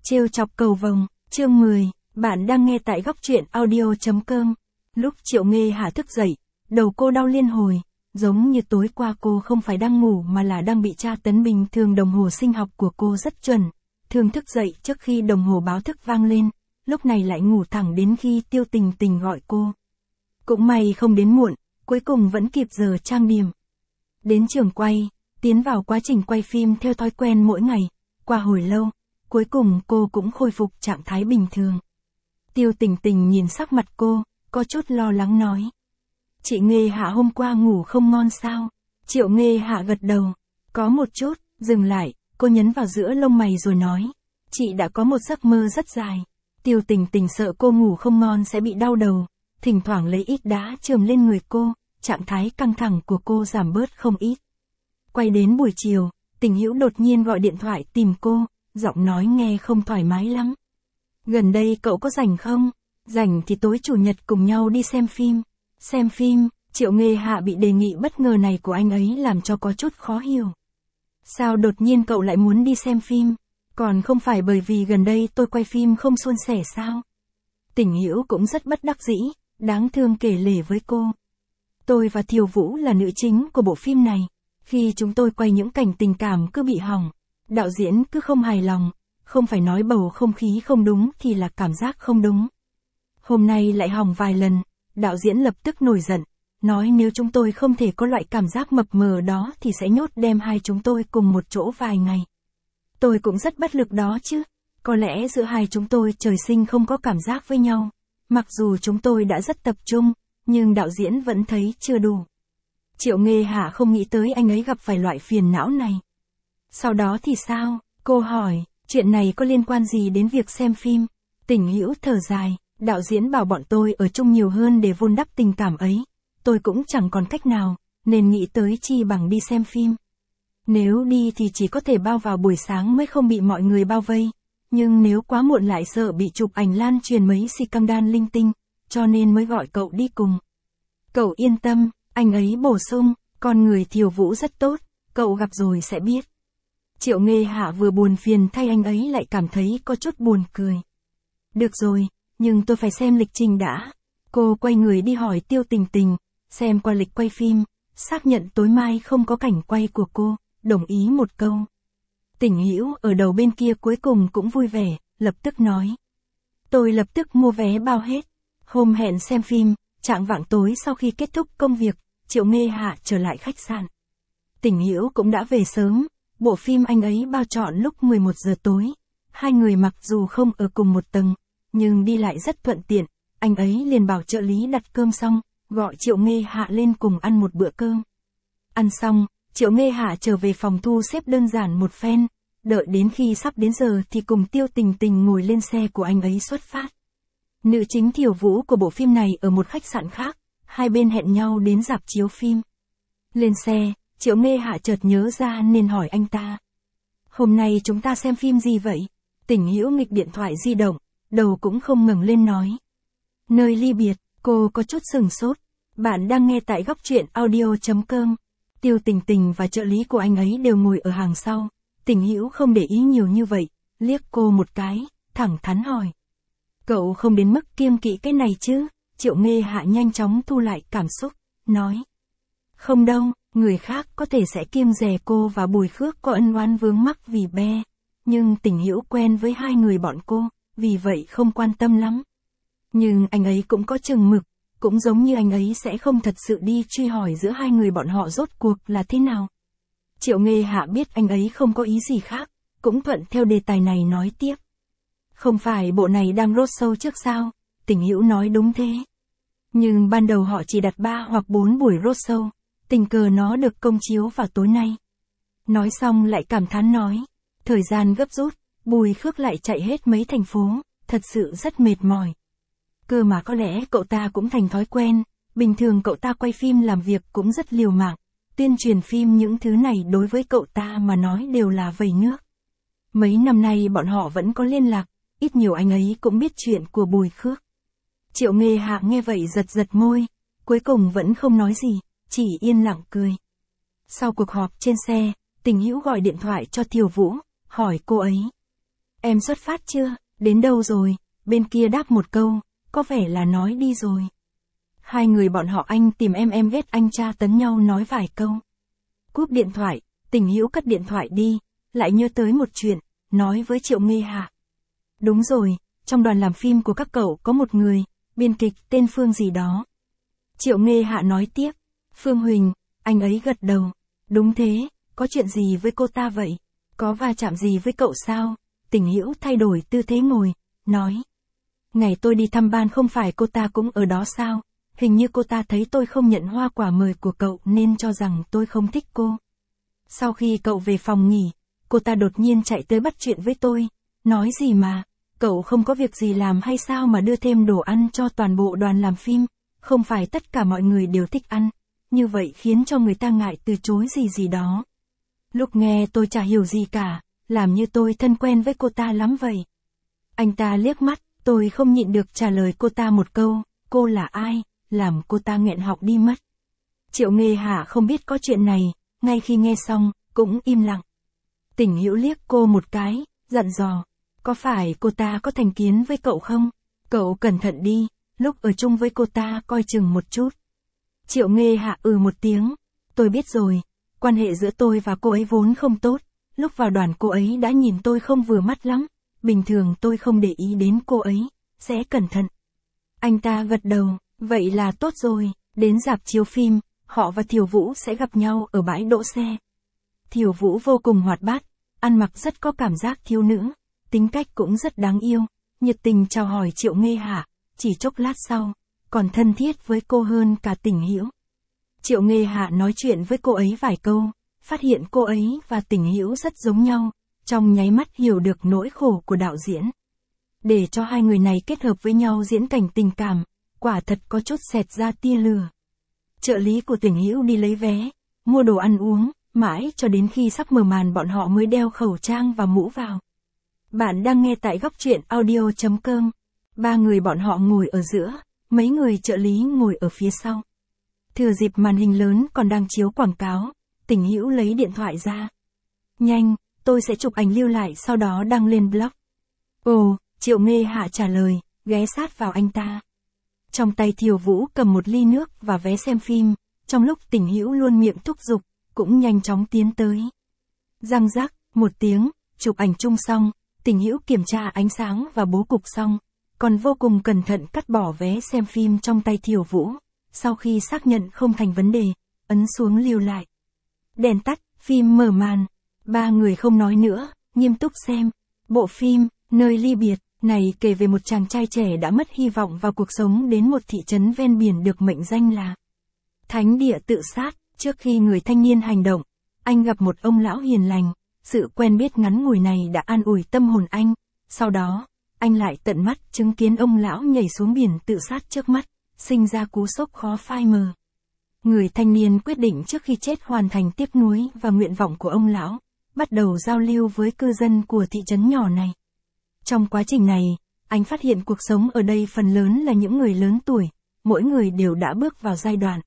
Trêu chọc cầu vồng, chương 10, bạn đang nghe tại góc truyện audio.com. Lúc Triệu Nghê Hạ thức dậy, đầu cô đau liên hồi, giống như tối qua cô không phải đang ngủ mà là đang bị tra tấn. Bình thường đồng hồ sinh học của cô rất chuẩn, thường thức dậy trước khi đồng hồ báo thức vang lên, lúc này lại ngủ thẳng đến khi Tiêu Tình Tình gọi cô. Cũng may không đến muộn, cuối cùng vẫn kịp giờ trang điểm. Đến trường quay, tiến vào quá trình quay phim theo thói quen mỗi ngày, qua hồi lâu, cuối cùng cô cũng khôi phục trạng thái bình thường. Tiêu Tình Tình nhìn sắc mặt cô, có chút lo lắng nói. Chị Nghê Hạ hôm qua ngủ không ngon sao? Triệu Nghê Hạ gật đầu. Có một chút, dừng lại, cô nhấn vào giữa lông mày rồi nói. Chị đã có một giấc mơ rất dài. Tiêu Tình Tình sợ cô ngủ không ngon sẽ bị đau đầu, thỉnh thoảng lấy ít đá chườm lên người cô, trạng thái căng thẳng của cô giảm bớt không ít. Quay đến buổi chiều, Tình Hữu đột nhiên gọi điện thoại tìm cô, giọng nói nghe không thoải mái lắm. Gần đây cậu có rảnh không? Rảnh thì tối chủ nhật cùng nhau đi xem phim. Xem phim, Triệu Nghê Hạ bị đề nghị bất ngờ này của anh ấy làm cho có chút khó hiểu. Sao đột nhiên cậu lại muốn đi xem phim? Còn không phải bởi vì gần đây tôi quay phim không suôn sẻ sao? Tình Hữu cũng rất bất đắc dĩ, đáng thương kể lể với cô. Tôi và Thiều Vũ là nữ chính của bộ phim này. Khi chúng tôi quay những cảnh tình cảm cứ bị hỏng, đạo diễn cứ không hài lòng, không phải nói bầu không khí không đúng thì là cảm giác không đúng. Hôm nay lại hỏng vài lần, đạo diễn lập tức nổi giận, nói nếu chúng tôi không thể có loại cảm giác mập mờ đó thì sẽ nhốt đem hai chúng tôi cùng một chỗ vài ngày. Tôi cũng rất bất lực đó chứ, có lẽ giữa hai chúng tôi trời sinh không có cảm giác với nhau, mặc dù chúng tôi đã rất tập trung, nhưng đạo diễn vẫn thấy chưa đủ. Triệu Nghê Hạ không nghĩ tới anh ấy gặp phải loại phiền não này. Sau đó thì sao? Cô hỏi, chuyện này có liên quan gì đến việc xem phim? Tình Hữu thở dài, đạo diễn bảo bọn tôi ở chung nhiều hơn để vun đắp tình cảm ấy. Tôi cũng chẳng còn cách nào, nên nghĩ tới chi bằng đi xem phim. Nếu đi thì chỉ có thể bao vào buổi sáng mới không bị mọi người bao vây. Nhưng nếu quá muộn lại sợ bị chụp ảnh lan truyền mấy scandal linh tinh, cho nên mới gọi cậu đi cùng. Cậu yên tâm, anh ấy bổ sung, con người Thiều Vũ rất tốt, cậu gặp rồi sẽ biết. Triệu Nghê Hạ vừa buồn phiền thay anh ấy lại cảm thấy có chút buồn cười. Được rồi, nhưng tôi phải xem lịch trình đã. Cô quay người đi hỏi Tiêu Tình Tình, xem qua lịch quay phim, xác nhận tối mai không có cảnh quay của cô, đồng ý một câu. Tình Hữu ở đầu bên kia cuối cùng cũng vui vẻ, lập tức nói. Tôi lập tức mua vé bao hết. Hôm hẹn xem phim, chạng vạng tối sau khi kết thúc công việc, Triệu Nghê Hạ trở lại khách sạn. Tình Hữu cũng đã về sớm, bộ phim anh ấy bao trọn lúc 11 giờ tối. Hai người mặc dù không ở cùng một tầng, nhưng đi lại rất thuận tiện, anh ấy liền bảo trợ lý đặt cơm xong, gọi Triệu Nghê Hạ lên cùng ăn một bữa cơm. Ăn xong, Triệu Nghê Hạ trở về phòng thu xếp đơn giản một phen, đợi đến khi sắp đến giờ thì cùng Tiêu Tình Tình ngồi lên xe của anh ấy xuất phát. Nữ chính Thiều Vũ của bộ phim này ở một khách sạn khác, hai bên hẹn nhau đến rạp chiếu phim. Lên xe, Triệu Nghê Hạ chợt nhớ ra nên hỏi anh ta. Hôm nay chúng ta xem phim gì vậy? Tình Hữu nghịch điện thoại di động, đầu cũng không ngẩng lên nói. Nơi ly biệt, cô có chút sừng sốt. Bạn đang nghe tại góc truyện audio.com. Tiêu Tình Tình và trợ lý của anh ấy đều ngồi ở hàng sau. Tình Hữu không để ý nhiều như vậy, liếc cô một cái, thẳng thắn hỏi. Cậu không đến mức kiêng kỵ cái này chứ? Triệu Nghê Hạ nhanh chóng thu lại cảm xúc, nói. Không đâu, người khác có thể sẽ kiêng dè cô và Bùi Khước có ân oán vướng mắc vì be. Nhưng Tình Hữu quen với hai người bọn cô, vì vậy không quan tâm lắm. Nhưng anh ấy cũng có chừng mực, cũng giống như anh ấy sẽ không thật sự đi truy hỏi giữa hai người bọn họ rốt cuộc là thế nào. Triệu Nghê Hạ biết anh ấy không có ý gì khác, cũng thuận theo đề tài này nói tiếp. Không phải bộ này đang rốt sâu trước sao? Tình Hữu nói đúng thế. Nhưng ban đầu họ chỉ đặt 3 hoặc 4 buổi rốt sâu, tình cờ nó được công chiếu vào tối nay. Nói xong lại cảm thán nói. Thời gian gấp rút, Bùi Khước lại chạy hết mấy thành phố, thật sự rất mệt mỏi. Cơ mà có lẽ cậu ta cũng thành thói quen, bình thường cậu ta quay phim làm việc cũng rất liều mạng, tuyên truyền phim những thứ này đối với cậu ta mà nói đều là vẩy nước. Mấy năm nay bọn họ vẫn có liên lạc, ít nhiều anh ấy cũng biết chuyện của Bùi Khước. Triệu Nghê Hạ nghe vậy giật giật môi, cuối cùng vẫn không nói gì, chỉ yên lặng cười. Sau cuộc họp trên xe, Tình Hữu gọi điện thoại cho Thiều Vũ, hỏi cô ấy. Em xuất phát chưa? Đến đâu rồi? Bên kia đáp một câu, có vẻ là nói đi rồi. Hai người bọn họ anh tìm em ghét anh tra tấn nhau nói vài câu. Cúp điện thoại, Tình Hữu cất điện thoại đi, lại nhớ tới một chuyện, nói với Triệu Nghê Hạ. Đúng rồi, trong đoàn làm phim của các cậu có một người, biên kịch tên Phương gì đó. Triệu Nghê Hạ nói tiếp, Phương Huỳnh, anh ấy gật đầu. Đúng thế, có chuyện gì với cô ta vậy? Có va chạm gì với cậu sao? Tình Hữu thay đổi tư thế ngồi, nói. Ngày tôi đi thăm ban không phải cô ta cũng ở đó sao? Hình như cô ta thấy tôi không nhận hoa quả mời của cậu nên cho rằng tôi không thích cô. Sau khi cậu về phòng nghỉ, cô ta đột nhiên chạy tới bắt chuyện với tôi. Nói gì mà, cậu không có việc gì làm hay sao mà đưa thêm đồ ăn cho toàn bộ đoàn làm phim? Không phải tất cả mọi người đều thích ăn. Như vậy khiến cho người ta ngại từ chối gì đó. Lúc nghe tôi chả hiểu gì cả, làm như tôi thân quen với cô ta lắm vậy. Anh ta liếc mắt, tôi không nhịn được trả lời cô ta một câu, cô là ai, làm cô ta nghẹn họng đi mất. Triệu Nghê Hạ không biết có chuyện này, ngay khi nghe xong, cũng im lặng. Tình Hữu liếc cô một cái, dặn dò, có phải cô ta có thành kiến với cậu không? Cậu cẩn thận đi, lúc ở chung với cô ta coi chừng một chút. Triệu Nghê Hạ một tiếng, tôi biết rồi, quan hệ giữa tôi và cô ấy vốn không tốt, lúc vào đoàn cô ấy đã nhìn tôi không vừa mắt lắm, bình thường tôi không để ý đến cô ấy, sẽ cẩn thận. Anh ta gật đầu, vậy là tốt rồi, đến rạp chiếu phim, họ và Thiều Vũ sẽ gặp nhau ở bãi đỗ xe. Thiều Vũ vô cùng hoạt bát, ăn mặc rất có cảm giác thiếu nữ, tính cách cũng rất đáng yêu, nhiệt tình chào hỏi Triệu Nghê Hạ, chỉ chốc lát sau, còn thân thiết với cô hơn cả Tình Hữu. Triệu Nghê Hạ nói chuyện với cô ấy vài câu, phát hiện cô ấy và Tình Hữu rất giống nhau, trong nháy mắt hiểu được nỗi khổ của đạo diễn. Để cho hai người này kết hợp với nhau diễn cảnh tình cảm, quả thật có chút xẹt ra tia lửa. Trợ lý của Tình Hữu đi lấy vé, mua đồ ăn uống, mãi cho đến khi sắp mở màn bọn họ mới đeo khẩu trang và mũ vào. Bạn đang nghe tại góc truyện audio.com. Ba người bọn họ ngồi ở giữa, mấy người trợ lý ngồi ở phía sau. Thừa dịp màn hình lớn còn đang chiếu quảng cáo, Tình Hữu lấy điện thoại ra. Nhanh, tôi sẽ chụp ảnh lưu lại sau đó đăng lên blog. Ồ, Triệu Nghê Hạ trả lời, ghé sát vào anh ta. Trong tay Thiều Vũ cầm một ly nước và vé xem phim, trong lúc Tình Hữu luôn miệng thúc giục, cũng nhanh chóng tiến tới. Răng rắc, một tiếng, chụp ảnh chung xong, Tình Hữu kiểm tra ánh sáng và bố cục xong, còn vô cùng cẩn thận cắt bỏ vé xem phim trong tay Thiều Vũ. Sau khi xác nhận không thành vấn đề, ấn xuống lưu lại. Đèn tắt, phim mở màn. Ba người không nói nữa, nghiêm túc xem. Bộ phim, Nơi ly biệt, này kể về một chàng trai trẻ đã mất hy vọng vào cuộc sống đến một thị trấn ven biển được mệnh danh là thánh địa tự sát. Trước khi người thanh niên hành động, anh gặp một ông lão hiền lành. Sự quen biết ngắn ngủi này đã an ủi tâm hồn anh. Sau đó, anh lại tận mắt chứng kiến ông lão nhảy xuống biển tự sát trước mắt, sinh ra cú sốc khó phai mờ. Người thanh niên quyết định trước khi chết hoàn thành tiếc nuối và nguyện vọng của ông lão, bắt đầu giao lưu với cư dân của thị trấn nhỏ này. Trong quá trình này, anh phát hiện cuộc sống ở đây phần lớn là những người lớn tuổi, mỗi người đều đã bước vào giai đoạn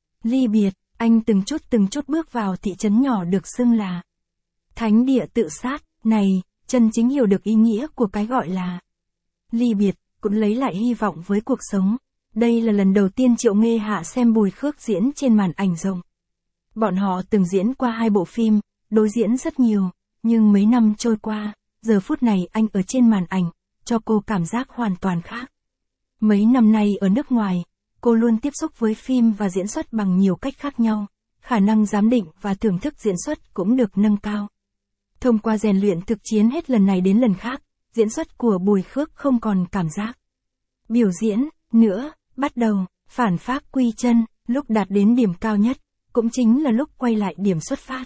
ly biệt. Anh từng chút bước vào thị trấn nhỏ được xưng là thánh địa tự sát này, chân chính hiểu được ý nghĩa của cái gọi là ly biệt, cũng lấy lại hy vọng với cuộc sống. Đây là lần đầu tiên Triệu Nghê Hạ xem Bùi Khước diễn trên màn ảnh rộng. Bọn họ từng diễn qua 2 bộ phim, đối diễn rất nhiều, nhưng mấy năm trôi qua, giờ phút này anh ở trên màn ảnh, cho cô cảm giác hoàn toàn khác. Mấy năm nay ở nước ngoài, cô luôn tiếp xúc với phim và diễn xuất bằng nhiều cách khác nhau, khả năng giám định và thưởng thức diễn xuất cũng được nâng cao. Thông qua rèn luyện thực chiến hết lần này đến lần khác, diễn xuất của Bùi Khước không còn cảm giác biểu diễn nữa. Bắt đầu, phản phác quy chân, lúc đạt đến điểm cao nhất, cũng chính là lúc quay lại điểm xuất phát.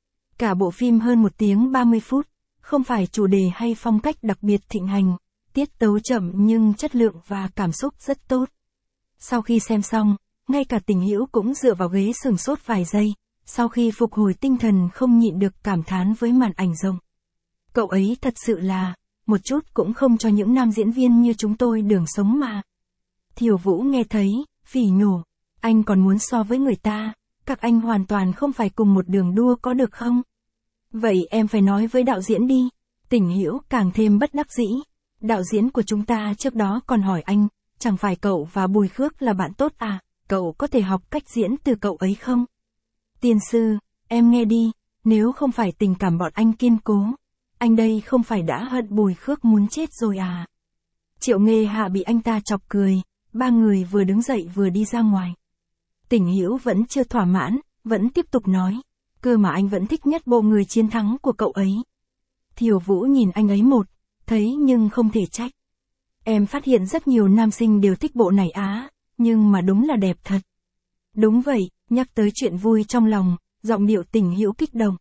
Cả bộ phim hơn 1 tiếng 30 phút, không phải chủ đề hay phong cách đặc biệt thịnh hành, tiết tấu chậm nhưng chất lượng và cảm xúc rất tốt. Sau khi xem xong, ngay cả Tình Hữu cũng dựa vào ghế sửng sốt vài giây, sau khi phục hồi tinh thần không nhịn được cảm thán với màn ảnh rộng. Cậu ấy thật sự là, một chút cũng không cho những nam diễn viên như chúng tôi đường sống mà. Thiều Vũ nghe thấy, phỉ nhổ, anh còn muốn so với người ta, các anh hoàn toàn không phải cùng một đường đua có được không? Vậy em phải nói với đạo diễn đi. Tỉnh Hiểu càng thêm bất đắc dĩ. Đạo diễn của chúng ta trước đó còn hỏi anh, chẳng phải cậu và Bùi Khước là bạn tốt à, cậu có thể học cách diễn từ cậu ấy không? Tiên sư, em nghe đi, nếu không phải tình cảm bọn anh kiên cố, anh đây không phải đã hận Bùi Khước muốn chết rồi à? Triệu Nghê Hạ bị anh ta chọc cười, ba người vừa đứng dậy vừa đi ra ngoài. Tỉnh Hiểu vẫn chưa thỏa mãn, vẫn tiếp tục nói, cơ mà anh vẫn thích nhất bộ người chiến thắng của cậu ấy. Thiều Vũ nhìn anh ấy thấy nhưng không thể trách. Em phát hiện rất nhiều nam sinh đều thích bộ này á, nhưng mà đúng là đẹp thật. Đúng vậy, nhắc tới chuyện vui trong lòng, giọng điệu Tỉnh Hiểu kích động.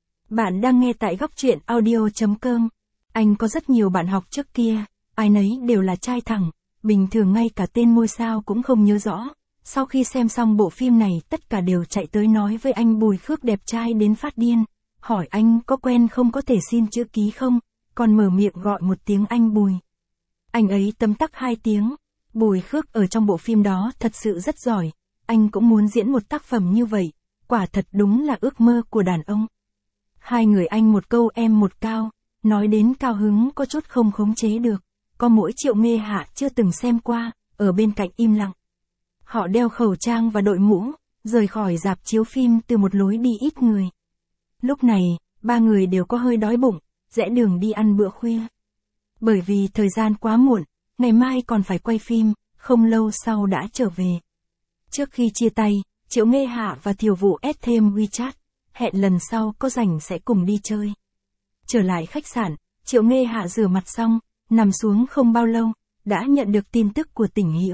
Bạn đang nghe tại góc truyện audio.com. Anh có rất nhiều bạn học trước kia, ai nấy đều là trai thẳng, bình thường ngay cả tên ngôi sao cũng không nhớ rõ. Sau khi xem xong bộ phim này tất cả đều chạy tới nói với anh Bùi Khước đẹp trai đến phát điên. Hỏi anh có quen không, có thể xin chữ ký không, còn mở miệng gọi một tiếng anh Bùi. Anh ấy tấm tắc 2 tiếng. Bùi Khước ở trong bộ phim đó thật sự rất giỏi, anh cũng muốn diễn một tác phẩm như vậy, quả thật đúng là ước mơ của đàn ông. Hai người anh một câu em một cao, nói đến cao hứng có chút không khống chế được, có mỗi Triệu Nghê Hạ chưa từng xem qua, ở bên cạnh im lặng. Họ đeo khẩu trang và đội mũ, rời khỏi rạp chiếu phim từ một lối đi ít người. Lúc này, ba người đều có hơi đói bụng, rẽ đường đi ăn bữa khuya. Bởi vì thời gian quá muộn, ngày mai còn phải quay phim, không lâu sau đã trở về. Trước khi chia tay, Triệu Nghê Hạ và Thiều Vũ add thêm WeChat, hẹn lần sau có rảnh sẽ cùng đi chơi. Trở lại khách sạn, Triệu Nghê Hạ rửa mặt xong, nằm xuống không bao lâu, đã nhận được tin tức của Tỉnh Hiểu.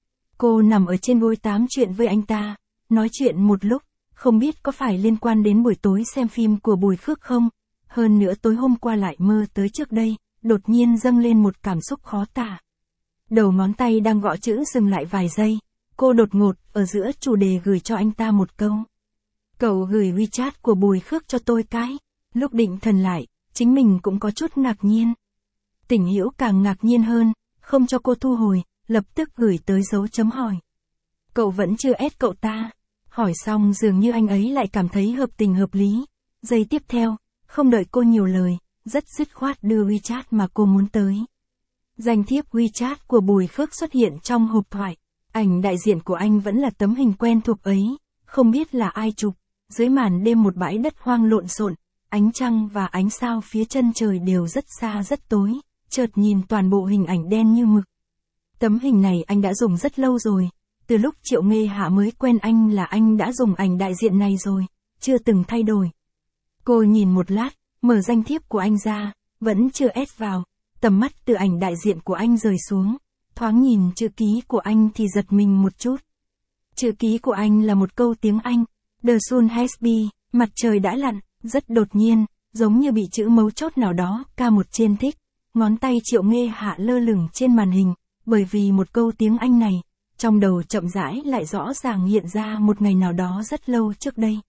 Cô nằm ở trên gối tám chuyện với anh ta, nói chuyện một lúc, không biết có phải liên quan đến buổi tối xem phim của Bùi Khước không, hơn nữa tối hôm qua lại mơ tới trước đây, đột nhiên dâng lên một cảm xúc khó tả. Đầu ngón tay đang gõ chữ dừng lại vài giây, cô đột ngột ở giữa chủ đề gửi cho anh ta một câu. Cậu gửi WeChat của Bùi Khước cho tôi cái. Lúc định thần lại, chính mình cũng có chút ngạc nhiên. Tỉnh Hiểu càng ngạc nhiên hơn, không cho cô thu hồi, lập tức gửi tới dấu chấm hỏi. Cậu vẫn chưa add cậu ta. Hỏi xong dường như anh ấy lại cảm thấy hợp tình hợp lý. Giây tiếp theo, không đợi cô nhiều lời, rất dứt khoát đưa WeChat mà cô muốn tới. Danh thiếp WeChat của Bùi Khước xuất hiện trong hộp thoại. Ảnh đại diện của anh vẫn là tấm hình quen thuộc ấy, không biết là ai chụp. Dưới màn đêm một bãi đất hoang lộn xộn, ánh trăng và ánh sao phía chân trời đều rất xa rất tối, chợt nhìn toàn bộ hình ảnh đen như mực. Tấm hình này anh đã dùng rất lâu rồi, từ lúc Triệu Nghê Hạ mới quen anh là anh đã dùng ảnh đại diện này rồi, chưa từng thay đổi. Cô nhìn một lát, mở danh thiếp của anh ra, vẫn chưa add vào, tầm mắt từ ảnh đại diện của anh rời xuống, thoáng nhìn chữ ký của anh thì giật mình một chút. Chữ ký của anh là một câu tiếng Anh. The sun has been, mặt trời đã lặn, rất đột nhiên, giống như bị chữ mấu chốt nào đó, K1 trên thích. Ngón tay Triệu Nghê Hạ lơ lửng trên màn hình, bởi vì một câu tiếng Anh này, trong đầu chậm rãi lại rõ ràng hiện ra một ngày nào đó rất lâu trước đây.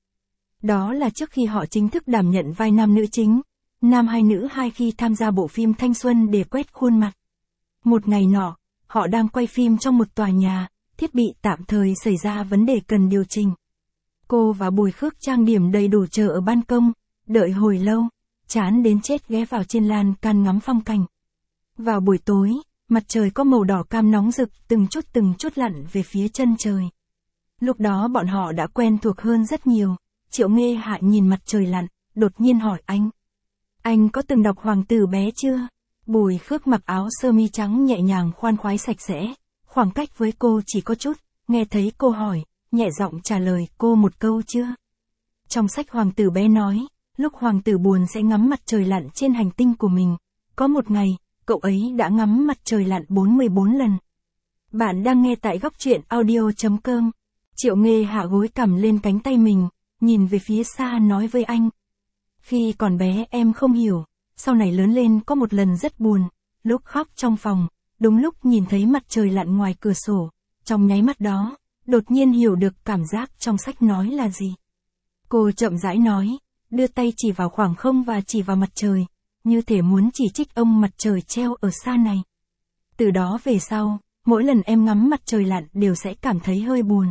Đó là trước khi họ chính thức đảm nhận vai nam nữ chính, nam hay nữ hai khi tham gia bộ phim thanh xuân để quét khuôn mặt. Một ngày nọ, họ đang quay phim trong một tòa nhà, thiết bị tạm thời xảy ra vấn đề cần điều chỉnh. Cô và Bùi Khước trang điểm đầy đủ chờ ở ban công, đợi hồi lâu, chán đến chết ghé vào trên lan can ngắm phong cảnh. Vào buổi tối, mặt trời có màu đỏ cam nóng rực từng chút lặn về phía chân trời. Lúc đó bọn họ đã quen thuộc hơn rất nhiều, Triệu Nghê Hạ nhìn mặt trời lặn, đột nhiên hỏi anh. Anh có từng đọc Hoàng tử bé chưa? Bùi Khước mặc áo sơ mi trắng nhẹ nhàng khoan khoái sạch sẽ, khoảng cách với cô chỉ có chút, nghe thấy cô hỏi, nhẹ giọng trả lời cô một câu chưa. Trong sách Hoàng tử bé nói, lúc hoàng tử buồn sẽ ngắm mặt trời lặn trên hành tinh của mình. Có một ngày, cậu ấy đã ngắm mặt trời lặn 44 lần. Bạn đang nghe tại góc truyện audio.com. Triệu Nghê hạ gối cằm lên cánh tay mình, nhìn về phía xa nói với anh. Khi còn bé em không hiểu, sau này lớn lên có một lần rất buồn, lúc khóc trong phòng, đúng lúc nhìn thấy mặt trời lặn ngoài cửa sổ, trong nháy mắt đó, đột nhiên hiểu được cảm giác trong sách nói là gì. Cô chậm rãi nói, đưa tay chỉ vào khoảng không và chỉ vào mặt trời, như thể muốn chỉ trích ông mặt trời treo ở xa này. Từ đó về sau, mỗi lần em ngắm mặt trời lặn đều sẽ cảm thấy hơi buồn.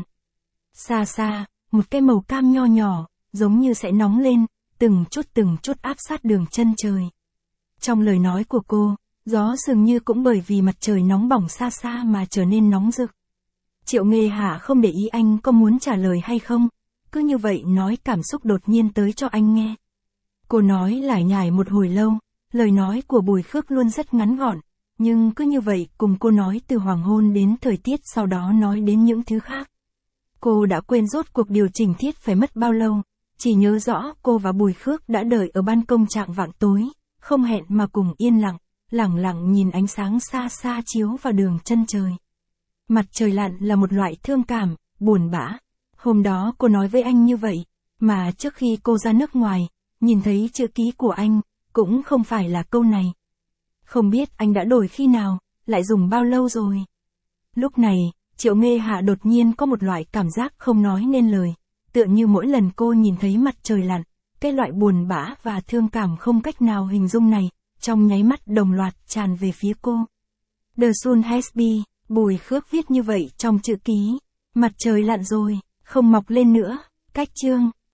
Xa xa, một cái màu cam nho nhỏ, giống như sẽ nóng lên, từng chút áp sát đường chân trời. Trong lời nói của cô, gió dường như cũng bởi vì mặt trời nóng bỏng xa xa mà trở nên nóng rực. Triệu Nghê Hà không để ý anh có muốn trả lời hay không, cứ như vậy nói cảm xúc đột nhiên tới cho anh nghe. Cô nói lải nhải một hồi lâu, lời nói của Bùi Khước luôn rất ngắn gọn, nhưng cứ như vậy cùng cô nói từ hoàng hôn đến thời tiết, sau đó nói đến những thứ khác. Cô đã quên rốt cuộc điều chỉnh tiết phải mất bao lâu, chỉ nhớ rõ cô và Bùi Khước đã đợi ở ban công trạng vạng tối, không hẹn mà cùng yên lặng, lẳng lặng nhìn ánh sáng xa xa chiếu vào đường chân trời. Mặt trời lặn là một loại thương cảm, buồn bã. Hôm đó cô nói với anh như vậy, mà trước khi cô ra nước ngoài, nhìn thấy chữ ký của anh, cũng không phải là câu này. Không biết anh đã đổi khi nào, lại dùng bao lâu rồi. Lúc này, Triệu Nghê Hà đột nhiên có một loại cảm giác không nói nên lời, tựa như mỗi lần cô nhìn thấy mặt trời lặn, cái loại buồn bã và thương cảm không cách nào hình dung này, trong nháy mắt đồng loạt tràn về phía cô. The sun has been, Bùi Khước viết như vậy trong chữ ký. Mặt trời lặn rồi, không mọc lên nữa. Cách chương